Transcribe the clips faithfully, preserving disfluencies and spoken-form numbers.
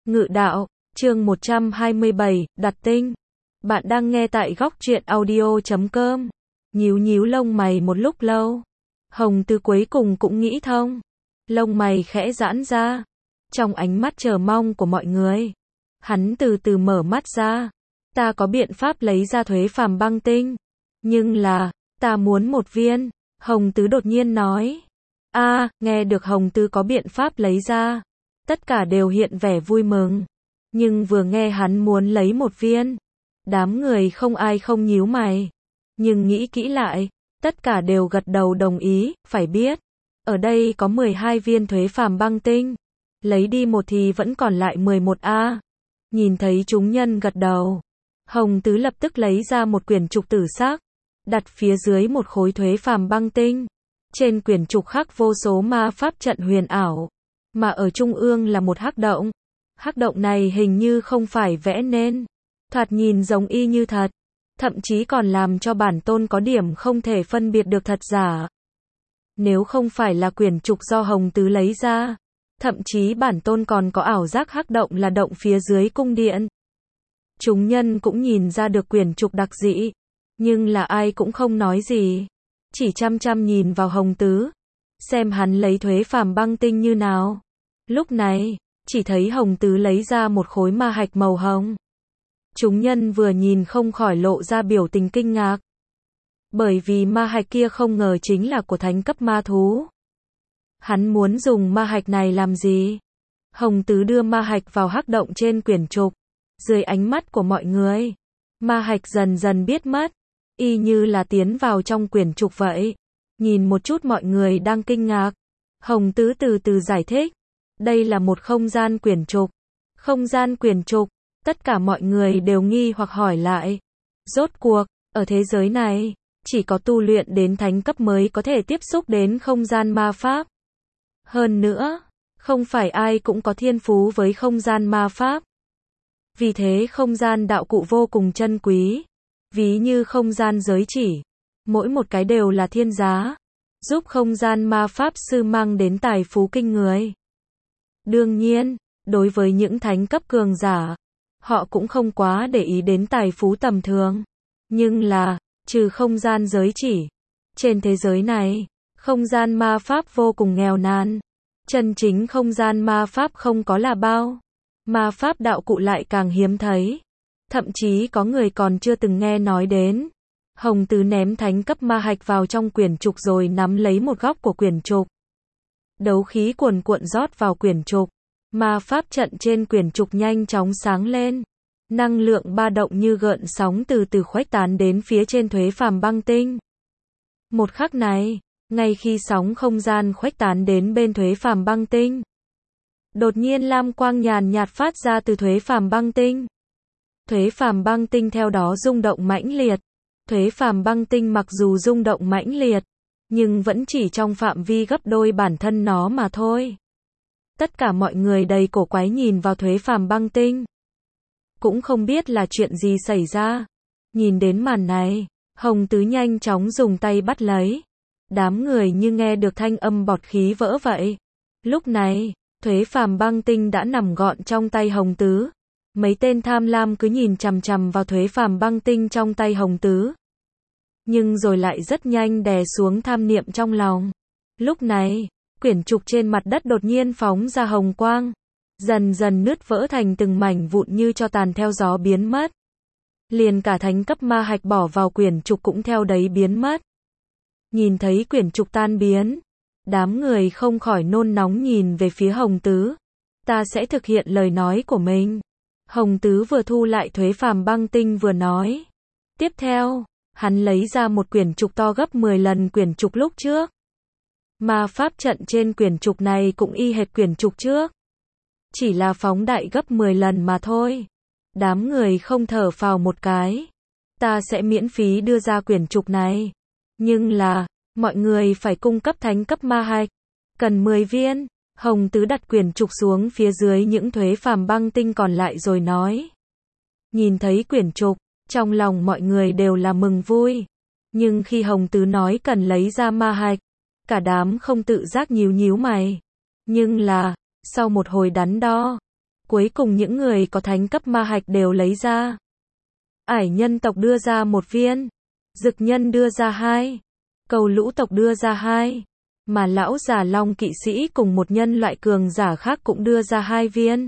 Ngự đạo, chương một trăm hai mươi bảy, đặt tinh. Bạn đang nghe tại góc truyện audio chấm com. Nhíu nhíu lông mày một lúc lâu. Hồng Tứ cuối cùng cũng nghĩ thông. Lông mày khẽ giãn ra. Trong ánh mắt chờ mong của mọi người. Hắn từ từ mở mắt ra. Ta có biện pháp lấy ra thuế phàm băng tinh. Nhưng là, ta muốn một viên. Hồng Tứ đột nhiên nói. A, nghe được Hồng Tứ có biện pháp lấy ra. Tất cả đều hiện vẻ vui mừng. Nhưng vừa nghe hắn muốn lấy một viên. Đám người không ai không nhíu mày. Nhưng nghĩ kỹ lại. Tất cả đều gật đầu đồng ý, phải biết. Ở đây có mười hai viên thuế phàm băng tinh. Lấy đi một thì vẫn còn lại mười một A. Nhìn thấy chúng nhân gật đầu. Hồng Tứ lập tức lấy ra một quyển trục tử sắc. Đặt phía dưới một khối thuế phàm băng tinh. Trên quyển trục khắc vô số ma pháp trận huyền ảo. Mà ở trung ương là một hắc động. Hắc động này hình như không phải vẽ nên. Thoạt nhìn giống y như thật. Thậm chí còn làm cho bản tôn có điểm không thể phân biệt được thật giả. Nếu không phải là quyển trục do Hồng Tứ lấy ra. Thậm chí bản tôn còn có ảo giác hắc động là động phía dưới cung điện. Chúng nhân cũng nhìn ra được quyển trục đặc dị. Nhưng là ai cũng không nói gì. Chỉ chăm chăm nhìn vào Hồng Tứ. Xem hắn lấy thuế phàm băng tinh như nào. Lúc này, chỉ thấy Hồng Tứ lấy ra một khối ma hạch màu hồng. Chúng nhân vừa nhìn không khỏi lộ ra biểu tình kinh ngạc. Bởi vì ma hạch kia không ngờ chính là của thánh cấp ma thú. Hắn muốn dùng ma hạch này làm gì? Hồng Tứ đưa ma hạch vào hắc động trên quyển trục. Dưới ánh mắt của mọi người, ma hạch dần dần biết mất. Y như là tiến vào trong quyển trục vậy. Nhìn một chút mọi người đang kinh ngạc. Hồng Tứ từ từ giải thích. Đây là một không gian quyển trục. Không gian quyển trục. Tất cả mọi người đều nghi hoặc hỏi lại. Rốt cuộc, ở thế giới này, chỉ có tu luyện đến thánh cấp mới có thể tiếp xúc đến không gian ma pháp. Hơn nữa, không phải ai cũng có thiên phú với không gian ma pháp. Vì thế không gian đạo cụ vô cùng chân quý. Ví như không gian giới chỉ. Mỗi một cái đều là thiên giá. Giúp không gian ma pháp sư mang đến tài phú kinh người. Đương nhiên, đối với những thánh cấp cường giả, họ cũng không quá để ý đến tài phú tầm thường. Nhưng là, trừ không gian giới chỉ. Trên thế giới này, không gian ma pháp vô cùng nghèo nàn. Chân chính không gian ma pháp không có là bao. Ma pháp đạo cụ lại càng hiếm thấy. Thậm chí có người còn chưa từng nghe nói đến. Hồng Tứ ném thánh cấp ma hạch vào trong quyển trục rồi nắm lấy một góc của quyển trục. Đấu khí cuồn cuộn rót vào quyển trục. Ma pháp trận trên quyển trục nhanh chóng sáng lên. Năng lượng ba động như gợn sóng từ từ khuếch tán đến phía trên thuế phàm băng tinh. Một khắc này, ngay khi sóng không gian khuếch tán đến bên thuế phàm băng tinh, đột nhiên lam quang nhàn nhạt phát ra từ thuế phàm băng tinh. Thuế phàm băng tinh theo đó rung động mãnh liệt. Thuế phàm băng tinh mặc dù rung động mãnh liệt, nhưng vẫn chỉ trong phạm vi gấp đôi bản thân nó mà thôi. Tất cả mọi người đầy cổ quái nhìn vào thuế phàm băng tinh. Cũng không biết là chuyện gì xảy ra. Nhìn đến màn này, Hồng Tứ nhanh chóng dùng tay bắt lấy. Đám người như nghe được thanh âm bọt khí vỡ vậy. Lúc này, thuế phàm băng tinh đã nằm gọn trong tay Hồng Tứ. Mấy tên tham lam cứ nhìn chằm chằm vào thuế phàm băng tinh trong tay Hồng Tứ. Nhưng rồi lại rất nhanh đè xuống tham niệm trong lòng. Lúc này, quyển trục trên mặt đất đột nhiên phóng ra hồng quang. Dần dần nứt vỡ thành từng mảnh vụn như tro tàn theo gió biến mất. Liền cả thánh cấp ma hạch bỏ vào quyển trục cũng theo đấy biến mất. Nhìn thấy quyển trục tan biến. Đám người không khỏi nôn nóng nhìn về phía Hồng Tứ. Ta sẽ thực hiện lời nói của mình. Hồng Tứ vừa thu lại thuế phàm băng tinh vừa nói. Tiếp theo, hắn lấy ra một quyển trục to gấp mười lần quyển trục lúc trước. Ma pháp trận trên quyển trục này cũng y hệt quyển trục trước. Chỉ là phóng đại gấp mười lần mà thôi. Đám người không thở phào một cái. Ta sẽ miễn phí đưa ra quyển trục này. Nhưng là, mọi người phải cung cấp thánh cấp ma hạch. Cần mười viên. Hồng Tứ đặt quyển trục xuống phía dưới những thuế phàm băng tinh còn lại rồi nói. Nhìn thấy quyển trục, trong lòng mọi người đều là mừng vui. Nhưng khi Hồng Tứ nói cần lấy ra ma hạch, cả đám không tự giác nhíu nhíu mày. Nhưng là, sau một hồi đắn đo, Cuối cùng những người có thánh cấp ma hạch đều lấy ra. Ải nhân tộc đưa ra một viên, dực nhân đưa ra hai, cầu lũ tộc đưa ra hai, mà lão già long kỵ sĩ cùng một nhân loại cường giả khác cũng đưa ra hai viên.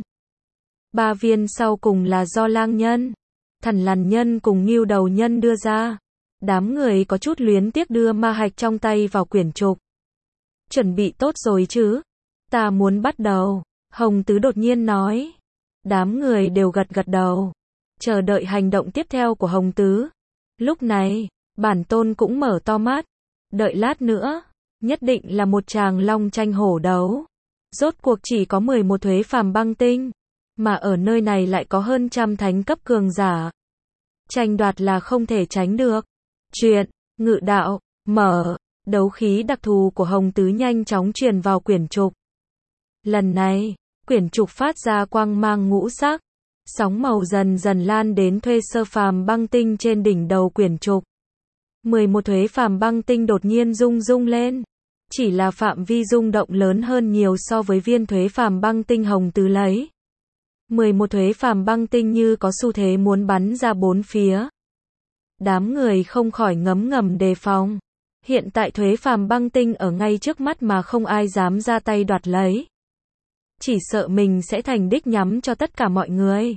Ba viên sau cùng là do lang nhân, thần lằn nhân cùng ngưu đầu nhân đưa ra. Đám người có chút luyến tiếc đưa ma hạch trong tay vào quyển trục. Chuẩn bị tốt rồi chứ? Ta muốn bắt đầu. Hồng Tứ đột nhiên nói. Đám người đều gật gật đầu, chờ đợi hành động tiếp theo của Hồng Tứ. Lúc này, bản tôn cũng mở to mắt. Đợi lát nữa, nhất định là một tràng long tranh hổ đấu. Rốt cuộc chỉ có mười một thuế phàm băng tinh, mà ở nơi này lại có hơn trăm thánh cấp cường giả. Tranh đoạt là không thể tránh được. Chuyện, ngự đạo, mở, đấu khí đặc thù của Hồng Tứ nhanh chóng truyền vào quyển trục. Lần này, quyển trục phát ra quang mang ngũ sắc, sóng màu dần dần lan đến thuê sơ phàm băng tinh trên đỉnh đầu quyển trục. mười một thuế phàm băng tinh đột nhiên rung rung lên, chỉ là phạm vi rung động lớn hơn nhiều so với viên thuế phàm băng tinh Hồng Tứ lấy. mười một thuế phàm băng tinh như có xu thế muốn bắn ra bốn phía. Đám người không khỏi ngấm ngầm đề phòng. Hiện tại thuế phàm băng tinh ở ngay trước mắt mà không ai dám ra tay đoạt lấy. Chỉ sợ mình sẽ thành đích nhắm cho tất cả mọi người.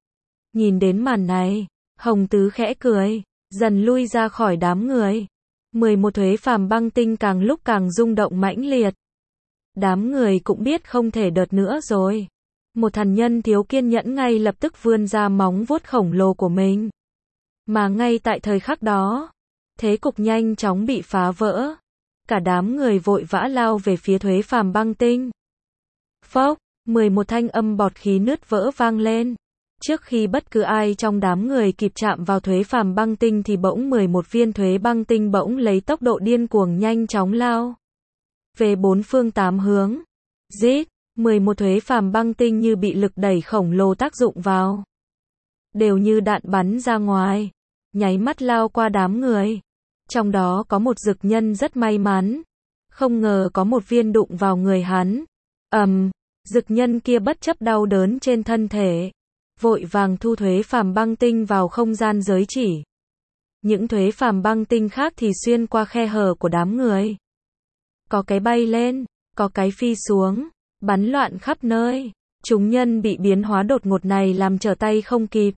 Nhìn đến màn này, Hồng Tứ khẽ cười, dần lui ra khỏi đám người. mười một thuế phàm băng tinh càng lúc càng rung động mãnh liệt. Đám người cũng biết không thể đợt nữa rồi. Một thần nhân thiếu kiên nhẫn ngay lập tức vươn ra móng vuốt khổng lồ của mình. Mà ngay tại thời khắc đó, thế cục nhanh chóng bị phá vỡ. Cả đám người vội vã lao về phía thuế phàm băng tinh. Phốc, mười một thanh âm bọt khí nứt vỡ vang lên. Trước khi bất cứ ai trong đám người kịp chạm vào thuế phàm băng tinh thì bỗng mười một viên thuế băng tinh bỗng lấy tốc độ điên cuồng nhanh chóng lao về bốn phương tám hướng. Rít, mười một thuế phàm băng tinh như bị lực đẩy khổng lồ tác dụng vào, đều như đạn bắn ra ngoài, nháy mắt lao qua đám người. Trong đó có một dực nhân rất may mắn, không ngờ có một viên đụng vào người hắn. Ầm, um, dực nhân kia bất chấp đau đớn trên thân thể, vội vàng thu thuế phàm băng tinh vào không gian giới chỉ. Những thuế phàm băng tinh khác thì xuyên qua khe hở của đám người. Có cái bay lên, có cái phi xuống, bắn loạn khắp nơi. Chúng nhân bị biến hóa đột ngột này làm trở tay không kịp,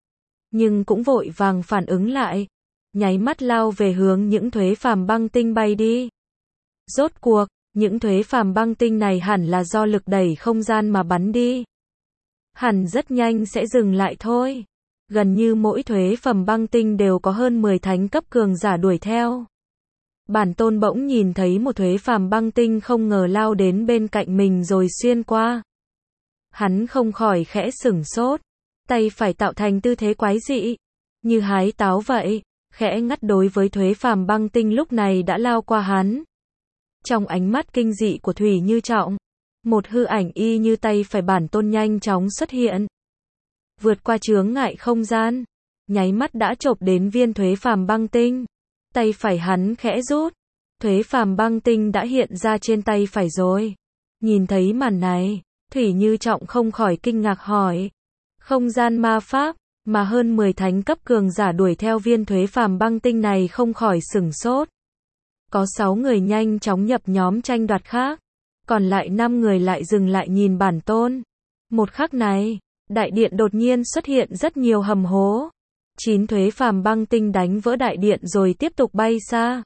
nhưng cũng vội vàng phản ứng lại, nháy mắt lao về hướng những thuế phàm băng tinh bay đi. Rốt cuộc, những thuế phàm băng tinh này hẳn là do lực đẩy không gian mà bắn đi. Hẳn rất nhanh sẽ dừng lại thôi. Gần như mỗi thuế phàm băng tinh đều có hơn mười thánh cấp cường giả đuổi theo. Bản tôn bỗng nhìn thấy một thuế phàm băng tinh không ngờ lao đến bên cạnh mình rồi xuyên qua. Hắn không khỏi khẽ sửng sốt, tay phải tạo thành tư thế quái dị, như hái táo vậy, khẽ ngắt đối với thuế phàm băng tinh lúc này đã lao qua hắn. Trong ánh mắt kinh dị của Thủy Như Trọng, một hư ảnh y như tay phải bản tôn nhanh chóng xuất hiện. Vượt qua chướng ngại không gian, nháy mắt đã chộp đến viên thuế phàm băng tinh. Tay phải hắn khẽ rút, thuế phàm băng tinh đã hiện ra trên tay phải rồi. Nhìn thấy màn này, Thủy Như Trọng không khỏi kinh ngạc hỏi. Không gian ma pháp, mà hơn mười thánh cấp cường giả đuổi theo viên thuế phàm băng tinh này không khỏi sửng sốt. Có sáu người nhanh chóng nhập nhóm tranh đoạt khác, còn lại năm người lại dừng lại nhìn bản tôn. Một khắc này, đại điện đột nhiên xuất hiện rất nhiều hầm hố. Chín thuế phàm băng tinh đánh vỡ đại điện rồi tiếp tục bay xa.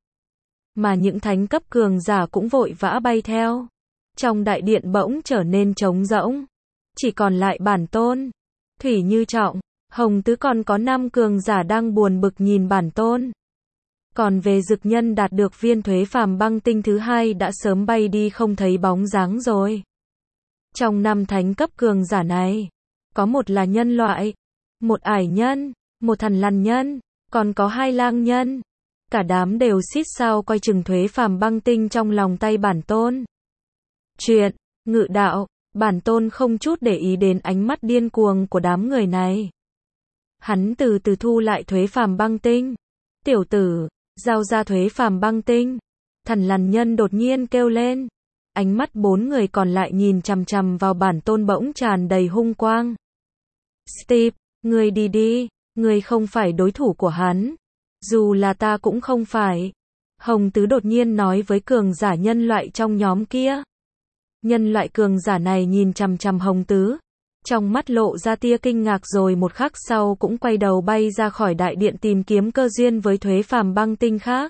Mà những thánh cấp cường giả cũng vội vã bay theo. Trong đại điện bỗng trở nên trống rỗng. Chỉ còn lại bản tôn, Thủy Như Trọng, Hồng Tứ, còn có năm cường giả đang buồn bực nhìn bản tôn. Còn về dực nhân đạt được viên thuế phàm băng tinh thứ hai đã sớm bay đi không thấy bóng dáng rồi. Trong năm thánh cấp cường giả này, có một là nhân loại, một ải nhân, một thần lằn nhân, còn có hai lang nhân. Cả đám đều xít sao coi chừng thuế phàm băng tinh trong lòng tay bản tôn. Chuyện, ngự đạo, bản tôn không chút để ý đến ánh mắt điên cuồng của đám người này. Hắn từ từ thu lại thuế phàm băng tinh. Tiểu tử, giao ra thuế phàm băng tinh. Thần lằn nhân đột nhiên kêu lên. ánh mắt bốn người còn lại nhìn chằm chằm vào bản tôn bỗng tràn đầy hung quang. Steve, ngươi đi đi, ngươi không phải đối thủ của hắn. Dù là ta cũng không phải. Hồng Tứ đột nhiên nói với cường giả nhân loại trong nhóm kia. Nhân loại cường giả này nhìn chằm chằm Hồng Tứ, trong mắt lộ ra tia kinh ngạc rồi một khắc sau cũng quay đầu bay ra khỏi đại điện tìm kiếm cơ duyên với thuế phàm băng tinh khác.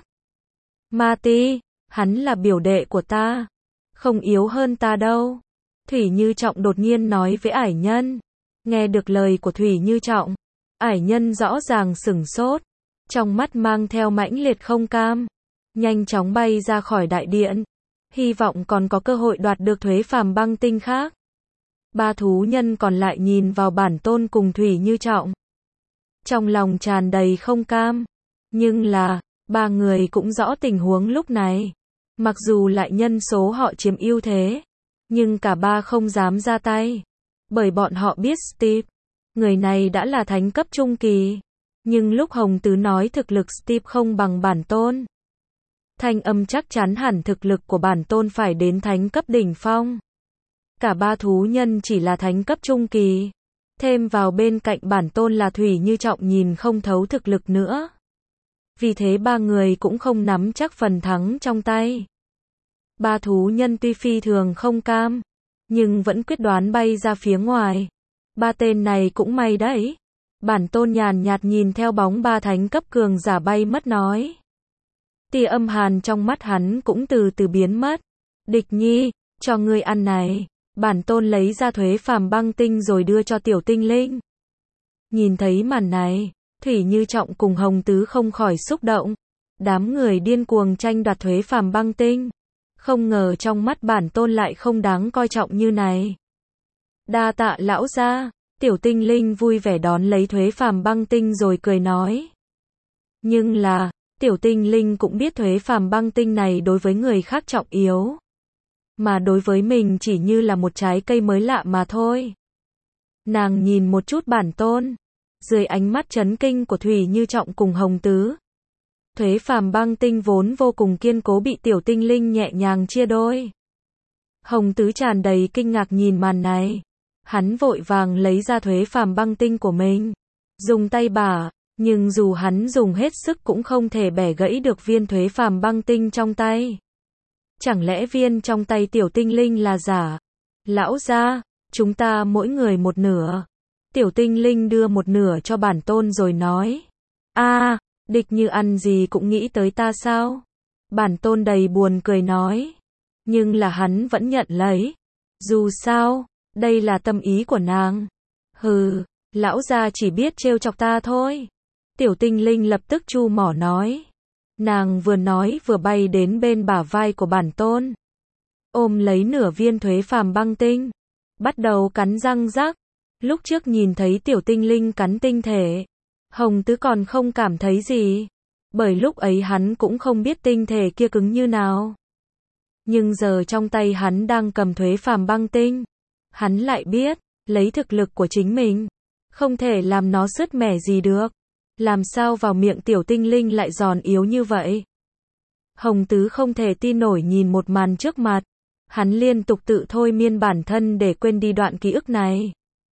Mati, hắn là biểu đệ của ta, không yếu hơn ta đâu. Thủy Như Trọng đột nhiên nói với ải nhân. Nghe được lời của Thủy Như Trọng, ải nhân rõ ràng sửng sốt, trong mắt mang theo mãnh liệt không cam, nhanh chóng bay ra khỏi đại điện, hy vọng còn có cơ hội đoạt được thuế phàm băng tinh khác. Ba thú nhân còn lại nhìn vào bản tôn cùng Thủy Như Trọng, trong lòng tràn đầy không cam, nhưng là, ba người cũng rõ tình huống lúc này. Mặc dù lại nhân số họ chiếm ưu thế, nhưng cả ba không dám ra tay, bởi bọn họ biết Steve, người này đã là thánh cấp trung kỳ, nhưng lúc Hồng Tứ nói thực lực Steve không bằng bản tôn, thanh âm chắc chắn hẳn thực lực của bản tôn phải đến thánh cấp đỉnh phong. Cả ba thú nhân chỉ là thánh cấp trung kỳ, thêm vào bên cạnh bản tôn là Thủy Như Trọng nhìn không thấu thực lực nữa. Vì thế ba người cũng không nắm chắc phần thắng trong tay. Ba thú nhân tuy phi thường không cam, nhưng vẫn quyết đoán bay ra phía ngoài. Ba tên này cũng may đấy. Bản tôn nhàn nhạt nhìn theo bóng ba thánh cấp cường giả bay mất nói. Tia âm hàn trong mắt hắn cũng từ từ biến mất. Địch Nhi, cho ngươi ăn này. Bản tôn lấy ra thuế phàm băng tinh rồi đưa cho tiểu tinh linh. Nhìn thấy màn này, Thủy Như Trọng cùng Hồng Tứ không khỏi xúc động. Đám người điên cuồng tranh đoạt thuế phàm băng tinh. Không ngờ trong mắt bản tôn lại không đáng coi trọng như này. Đa tạ lão gia, tiểu tinh linh vui vẻ đón lấy thuế phàm băng tinh rồi cười nói. Nhưng là, tiểu tinh linh cũng biết thuế phàm băng tinh này đối với người khác trọng yếu. Mà đối với mình chỉ như là một trái cây mới lạ mà thôi. Nàng nhìn một chút bản tôn, dưới ánh mắt chấn kinh của Thủy Như Trọng cùng Hồng Tứ. Thuế phàm băng tinh vốn vô cùng kiên cố bị tiểu tinh linh nhẹ nhàng chia đôi. Hồng Tứ tràn đầy kinh ngạc nhìn màn này. Hắn vội vàng lấy ra thuế phàm băng tinh của mình, dùng tay bả, nhưng dù hắn dùng hết sức cũng không thể bẻ gãy được viên thuế phàm băng tinh trong tay. Chẳng lẽ viên trong tay tiểu tinh linh là giả? Lão gia, chúng ta mỗi người một nửa. Tiểu tinh linh đưa một nửa cho bản tôn rồi nói. A, à, địch như ăn gì cũng nghĩ tới ta sao? Bản tôn đầy buồn cười nói. Nhưng là hắn vẫn nhận lấy. Dù sao, đây là tâm ý của nàng. Hừ, lão gia chỉ biết trêu chọc ta thôi. Tiểu tinh linh lập tức chu mỏ nói. Nàng vừa nói vừa bay đến bên bả vai của bản tôn. Ôm lấy nửa viên thuế phàm băng tinh. Bắt đầu cắn răng rắc. Lúc trước nhìn thấy tiểu tinh linh cắn tinh thể, Hồng Tứ còn không cảm thấy gì. Bởi lúc ấy hắn cũng không biết tinh thể kia cứng như nào. Nhưng giờ trong tay hắn đang cầm thuế phàm băng tinh. Hắn lại biết, lấy thực lực của chính mình, không thể làm nó sứt mẻ gì được. Làm sao vào miệng tiểu tinh linh lại giòn yếu như vậy? Hồng Tứ không thể tin nổi nhìn một màn trước mặt. Hắn liên tục tự thôi miên bản thân để quên đi đoạn ký ức này.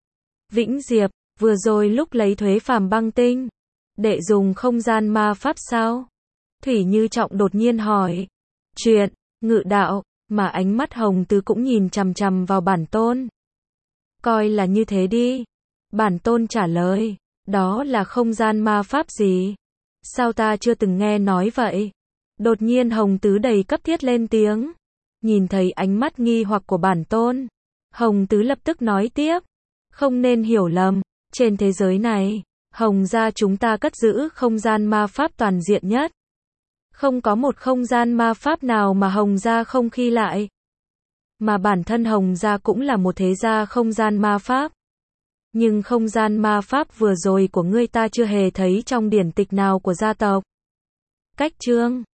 Vĩnh Diệp, vừa rồi lúc lấy thuế phàm băng tinh, đệ dùng không gian ma pháp sao? Thủy Như Trọng đột nhiên hỏi. Chuyện, ngự đạo, mà ánh mắt Hồng Tứ cũng nhìn chằm chằm vào bản tôn. Coi là như thế đi. Bản tôn trả lời. Đó là không gian ma pháp gì? Sao ta chưa từng nghe nói vậy? Đột nhiên Hồng Tứ đầy cấp thiết lên tiếng. Nhìn thấy ánh mắt nghi hoặc của bản tôn, Hồng Tứ lập tức nói tiếp. Không nên hiểu lầm, trên thế giới này, Hồng gia chúng ta cất giữ không gian ma pháp toàn diện nhất. Không có một không gian ma pháp nào mà Hồng gia không khi lại. Mà bản thân Hồng gia cũng là một thế gia không gian ma pháp. Nhưng không gian ma pháp vừa rồi của ngươi ta chưa hề thấy trong điển tịch nào của gia tộc. Cách chương